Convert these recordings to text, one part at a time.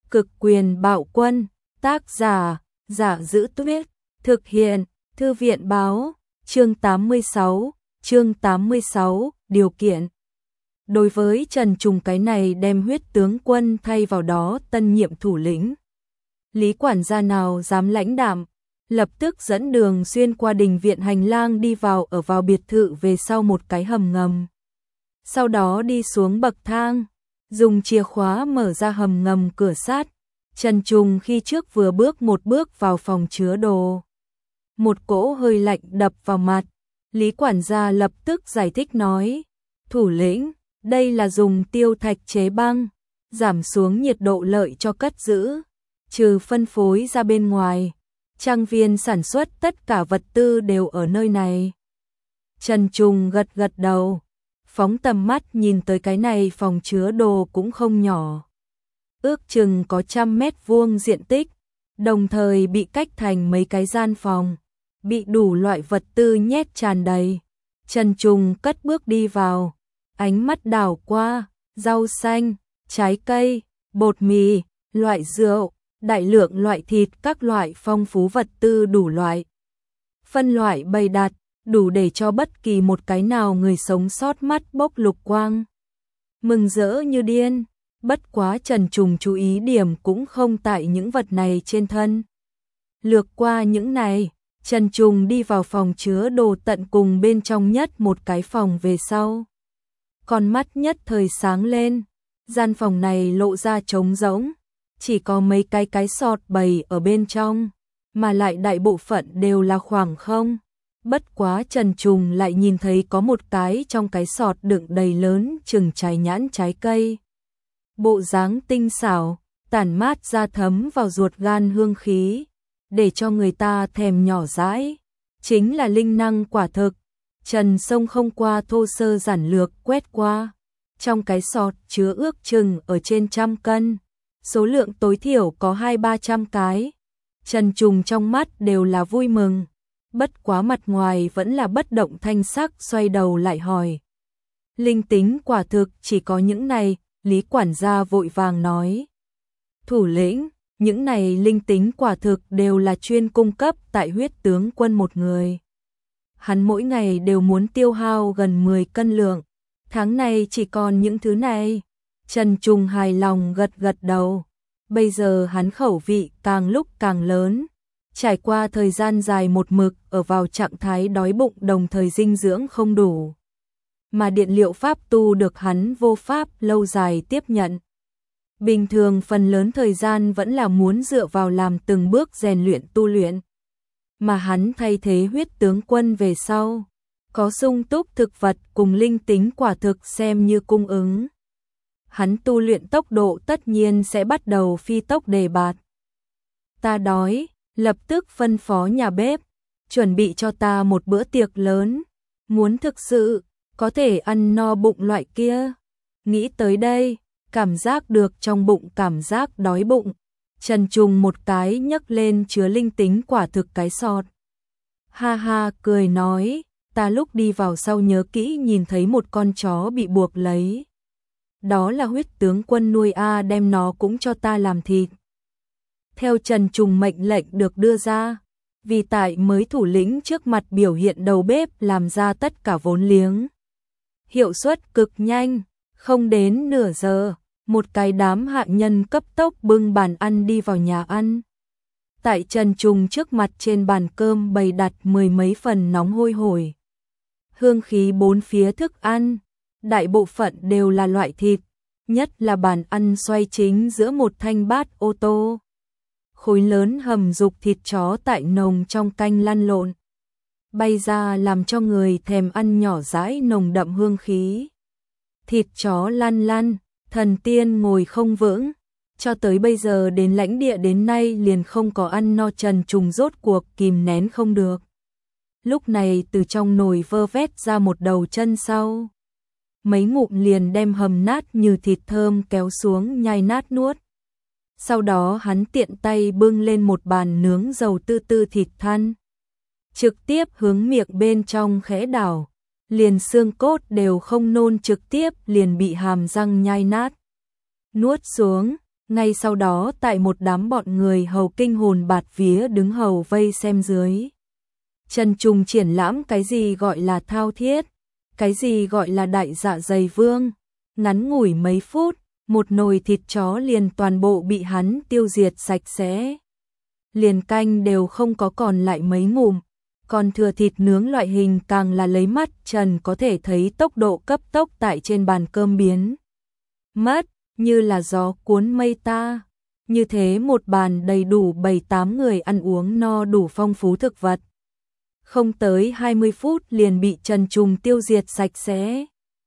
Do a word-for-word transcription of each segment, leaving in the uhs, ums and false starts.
Cực quyền bạo quân, tác giả, Giả Giữ Tuyết, thực hiện, Thư viện báo, chương tám mươi sáu, chương tám mươi sáu, điều kiện. Đối với Trần Trùng cái này đem huyết tướng quân thay vào đó tân nhiệm thủ lĩnh. Lý quản gia nào dám lãnh đạm, lập tức dẫn đường xuyên qua đình viện hành lang đi vào ở vào biệt thự về sau một cái hầm ngầm. Sau đó đi xuống bậc thang, dùng chìa khóa mở ra hầm ngầm cửa sắt. Trần Trùng khi trước vừa bước một bước vào phòng chứa đồ. Một cỗ hơi lạnh đập vào mặt, Lý quản gia lập tức giải thích nói, thủ lĩnh, đây là dùng tiêu thạch chế băng, giảm xuống nhiệt độ lợi cho cất giữ, trừ phân phối ra bên ngoài. Trang viên sản xuất tất cả vật tư đều ở nơi này. Trần Trùng gật gật đầu, phóng tầm mắt nhìn tới cái này phòng chứa đồ cũng không nhỏ. Ước chừng có trăm mét vuông diện tích, đồng thời bị cách thành mấy cái gian phòng, bị đủ loại vật tư nhét tràn đầy. Trần Trùng cất bước đi vào, ánh mắt đảo qua, rau xanh, trái cây, bột mì, loại rượu, đại lượng loại thịt, các loại phong phú vật tư đủ loại. Phân loại bày đặt, đủ để cho bất kỳ một cái nào người sống sót mắt bốc lục quang. Mừng rỡ như điên, bất quá Trần Trùng chú ý điểm cũng không tại những vật này trên thân. Lược qua những này, Trần Trùng đi vào phòng chứa đồ tận cùng bên trong nhất một cái phòng về sau. Con mắt nhất thời sáng lên, gian phòng này lộ ra trống rỗng, chỉ có mấy cái cái sọt bày ở bên trong, mà lại đại bộ phận đều là khoảng không. Bất quá Trần Trùng lại nhìn thấy có một cái trong cái sọt đựng đầy lớn chừng trái nhãn trái cây. Bộ dáng tinh xảo, tản mát ra thấm vào ruột gan hương khí, để cho người ta thèm nhỏ dãi. Chính là linh năng quả thực. Trần Sông không qua thô sơ giản lược quét qua. Trong cái sọt chứa ước chừng ở trên trăm cân, số lượng tối thiểu có hai ba trăm cái. Trần Trùng trong mắt đều là vui mừng, bất quá mặt ngoài vẫn là bất động thanh sắc, xoay đầu lại hỏi. Linh tính quả thực chỉ có những này, Lý quản gia vội vàng nói. Thủ lĩnh, những này linh tính quả thực đều là chuyên cung cấp tại huyết tướng quân một người. Hắn mỗi ngày đều muốn tiêu hao gần mười cân lượng, tháng này chỉ còn những thứ này. Trần Trùng hài lòng gật gật đầu. Bây giờ hắn khẩu vị càng lúc càng lớn, trải qua thời gian dài một mực ở vào trạng thái đói bụng đồng thời dinh dưỡng không đủ. Mà điện liệu pháp tu được hắn vô pháp lâu dài tiếp nhận. Bình thường phần lớn thời gian vẫn là muốn dựa vào làm từng bước rèn luyện tu luyện. Mà hắn thay thế huyết tướng quân về sau, có sung túc thực vật cùng linh tính quả thực xem như cung ứng. Hắn tu luyện tốc độ tất nhiên sẽ bắt đầu phi tốc đề bạt. Ta đói, lập tức phân phó nhà bếp, chuẩn bị cho ta một bữa tiệc lớn, muốn thực sự có thể ăn no bụng loại kia. Nghĩ tới đây, cảm giác được trong bụng cảm giác đói bụng, Trần Trùng một cái nhấc lên chứa linh tính quả thực cái sọt. Ha ha cười nói, ta lúc đi vào sau nhớ kỹ nhìn thấy một con chó bị buộc lấy. Đó là huyết tướng quân nuôi a, đem nó cũng cho ta làm thịt. Theo Trần Trùng mệnh lệnh được đưa ra, vì tại mới thủ lĩnh trước mặt biểu hiện đầu bếp làm ra tất cả vốn liếng. Hiệu suất cực nhanh, không đến nửa giờ, một cái đám hạ nhân cấp tốc bưng bàn ăn đi vào nhà ăn. Tại Trần Trùng trước mặt trên bàn cơm bày đặt mười mấy phần nóng hôi hổi. Hương khí bốn phía thức ăn, đại bộ phận đều là loại thịt, nhất là bàn ăn xoay chính giữa một thanh bát ô tô. Khối lớn hầm dục thịt chó tại nồng trong canh lăn lộn, bay ra làm cho người thèm ăn nhỏ dãi nồng đậm hương khí. Thịt chó lăn lăn, thần tiên ngồi không vững, cho tới bây giờ đến lãnh địa đến nay liền không có ăn no. Trần Trùng rốt cuộc kìm nén không được. Lúc này từ trong nồi vơ vét ra một đầu chân sau. Mấy ngụm liền đem hầm nát như thịt thơm kéo xuống nhai nát nuốt. Sau đó hắn tiện tay bưng lên một bàn nướng dầu tư tư thịt than. Trực tiếp hướng miệng bên trong khẽ đảo, liền xương cốt đều không nôn, trực tiếp liền bị hàm răng nhai nát. Nuốt xuống, Ngay sau đó tại một đám bọn người hầu kinh hồn bạt vía đứng hầu vây xem dưới. Trần Trùng triển lãm cái gì gọi là thao thiết, cái gì gọi là đại dạ dày vương, ngắn ngủi mấy phút, một nồi thịt chó liền toàn bộ bị hắn tiêu diệt sạch sẽ. Liền canh đều không có còn lại mấy ngụm, còn thừa thịt nướng loại hình càng là lấy mắt Trần có thể thấy tốc độ cấp tốc tại trên bàn cơm biến mất, như là gió cuốn mây ta. Như thế một bàn đầy đủ bảy tám người ăn uống no đủ phong phú thực vật. Không tới hai mươi phút liền bị Trần Trùng tiêu diệt sạch sẽ.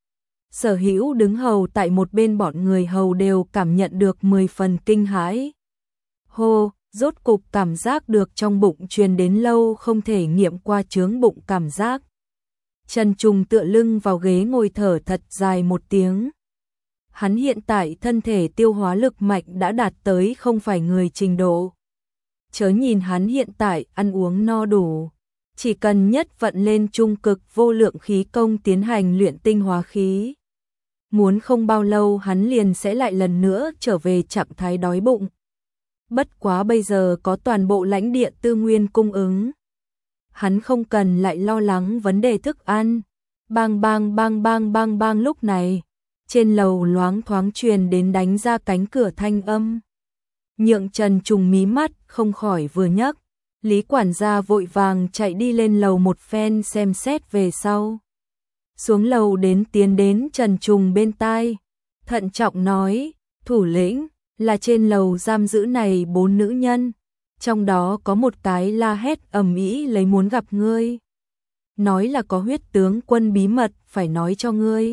Sở Hữu đứng hầu tại một bên bọn người hầu đều cảm nhận được mười phần kinh hãi. Hô, rốt cục cảm giác được trong bụng truyền đến lâu không thể nghiệm qua chướng bụng cảm giác. Trần Trùng tựa lưng vào ghế ngồi thở thật dài một tiếng. Hắn hiện tại thân thể tiêu hóa lực mạnh đã đạt tới không phải người trình độ. Chớ nhìn hắn hiện tại ăn uống no đủ, chỉ cần nhất vận lên trung cực vô lượng khí công tiến hành luyện tinh hóa khí. Muốn không bao lâu hắn liền sẽ lại lần nữa trở về trạng thái đói bụng. Bất quá bây giờ có toàn bộ lãnh địa tư nguyên cung ứng. Hắn không cần lại lo lắng vấn đề thức ăn. Bang bang bang bang bang bang lúc này, trên lầu loáng thoáng truyền đến đánh ra cánh cửa thanh âm. Nhượng Trần Trùng mí mắt không khỏi vừa nhấc. Lý quản gia vội vàng chạy đi lên lầu một phen xem xét về sau. Xuống lầu đến tiến đến Trần Trùng bên tai, thận trọng nói, thủ lĩnh, là trên lầu giam giữ này bốn nữ nhân, trong đó có một cái la hét ầm ĩ lấy muốn gặp ngươi. Nói là có huyết tướng quân bí mật phải nói cho ngươi.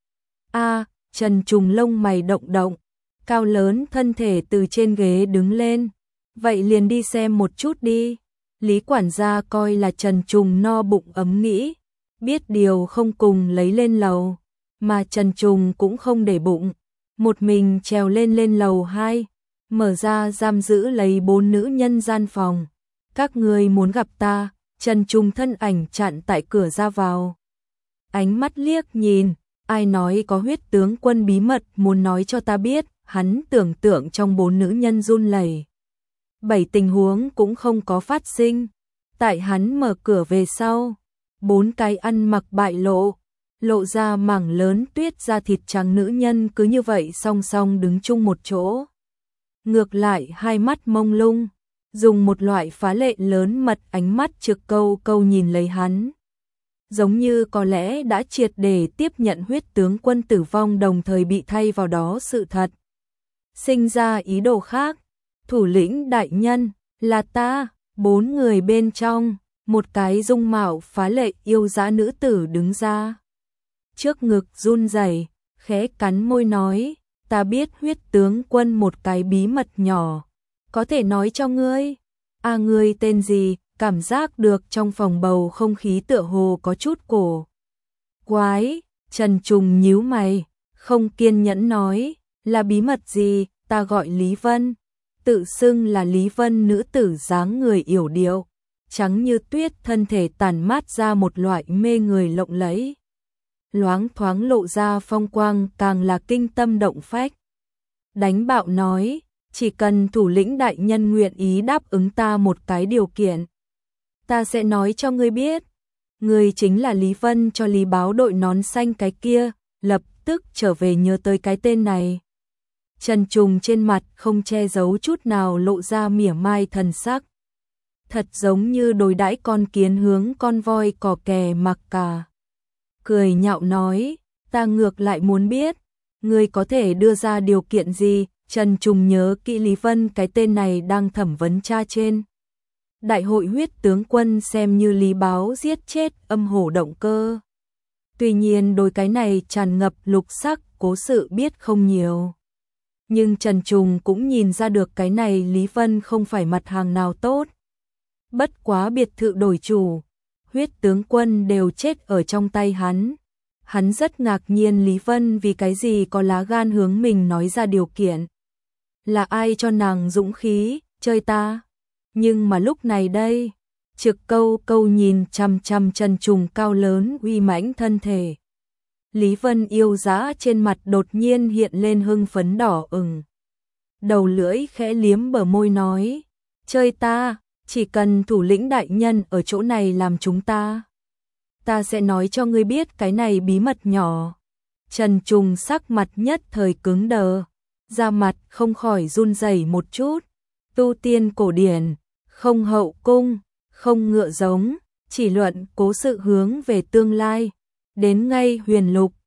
A, Trần Trùng lông mày động động, cao lớn thân thể từ trên ghế đứng lên. Vậy liền đi xem một chút đi. Lý quản gia coi là Trần Trùng no bụng ấm nghĩ, biết điều không cùng lấy lên lầu, mà Trần Trùng cũng không để bụng, một mình trèo lên lên lầu hai, mở ra giam giữ lấy bốn nữ nhân gian phòng. Các ngươi muốn gặp ta? Trần Trùng thân ảnh chặn tại cửa ra vào. Ánh mắt liếc nhìn, ai nói có huyết tướng quân bí mật muốn nói cho ta biết, hắn tưởng tượng trong bốn nữ nhân run lẩy. Bảy tình huống cũng không có phát sinh. Tại hắn mở cửa về sau, bốn cái ăn mặc bại lộ, lộ ra mảng lớn tuyết da thịt trắng nữ nhân cứ như vậy song song đứng chung một chỗ. Ngược lại hai mắt mông lung, dùng một loại phá lệ lớn mật ánh mắt trực câu câu nhìn lấy hắn. Giống như có lẽ đã triệt để tiếp nhận huyết tướng quân tử vong đồng thời bị thay vào đó sự thật. Sinh ra ý đồ khác. Thủ lĩnh đại nhân, là ta. Bốn người bên trong, một cái dung mạo phá lệ yêu dã nữ tử đứng ra. Trước ngực run rẩy, khẽ cắn môi nói, ta biết huyết tướng quân một cái bí mật nhỏ, có thể nói cho ngươi. À ngươi tên gì? Cảm giác được trong phòng bầu không khí tựa hồ có chút cổ quái. Trần Trùng nhíu mày, không kiên nhẫn nói, là bí mật gì? Ta gọi Lý Vân. Tự xưng là Lý Vân, nữ tử dáng người yểu điệu, trắng như tuyết, thân thể tản mát ra một loại mê người lộng lẫy. Loáng thoáng lộ ra phong quang càng là kinh tâm động phách. Đánh bạo nói, chỉ cần thủ lĩnh đại nhân nguyện ý đáp ứng ta một cái điều kiện, ta sẽ nói cho ngươi biết. Ngươi chính là Lý Vân cho Lý báo đội nón xanh cái kia, lập tức trở về nhớ tới cái tên này. Trần Trùng trên mặt không che giấu chút nào lộ ra mỉa mai thần sắc. Thật giống như đối đãi con kiến hướng con voi cò kè mặc cả. Cười nhạo nói, ta ngược lại muốn biết, ngươi có thể đưa ra điều kiện gì? Trần Trùng nhớ kỹ Lý Vân cái tên này đang thẩm vấn cha trên đại hội huyết tướng quân, xem như Lý báo giết chết âm hổ động cơ. Tuy nhiên đôi cái này tràn ngập lục sắc cố sự biết không nhiều. Nhưng Trần Trùng cũng nhìn ra được cái này Lý Vân không phải mặt hàng nào tốt. Bất quá biệt thự đổi chủ, huyết tướng quân đều chết ở trong tay hắn. Hắn rất ngạc nhiên Lý Vân vì cái gì có lá gan hướng mình nói ra điều kiện. Là ai cho nàng dũng khí, chơi ta? Nhưng mà lúc này đây, trực câu câu nhìn chăm chăm Trần Trùng cao lớn uy mãnh thân thể. Lý Vân yêu dã trên mặt đột nhiên hiện lên hưng phấn đỏ ửng. đầu lưỡi khẽ liếm bờ môi nói, chơi ta, chỉ cần thủ lĩnh đại nhân ở chỗ này làm chúng ta. Ta sẽ nói cho ngươi biết cái này bí mật nhỏ. Trần Trùng sắc mặt nhất thời cứng đờ, da mặt không khỏi run rẩy một chút. Tu tiên cổ điển, không hậu cung, không ngựa giống, chỉ luận cố sự hướng về tương lai. Đến ngay huyền lục,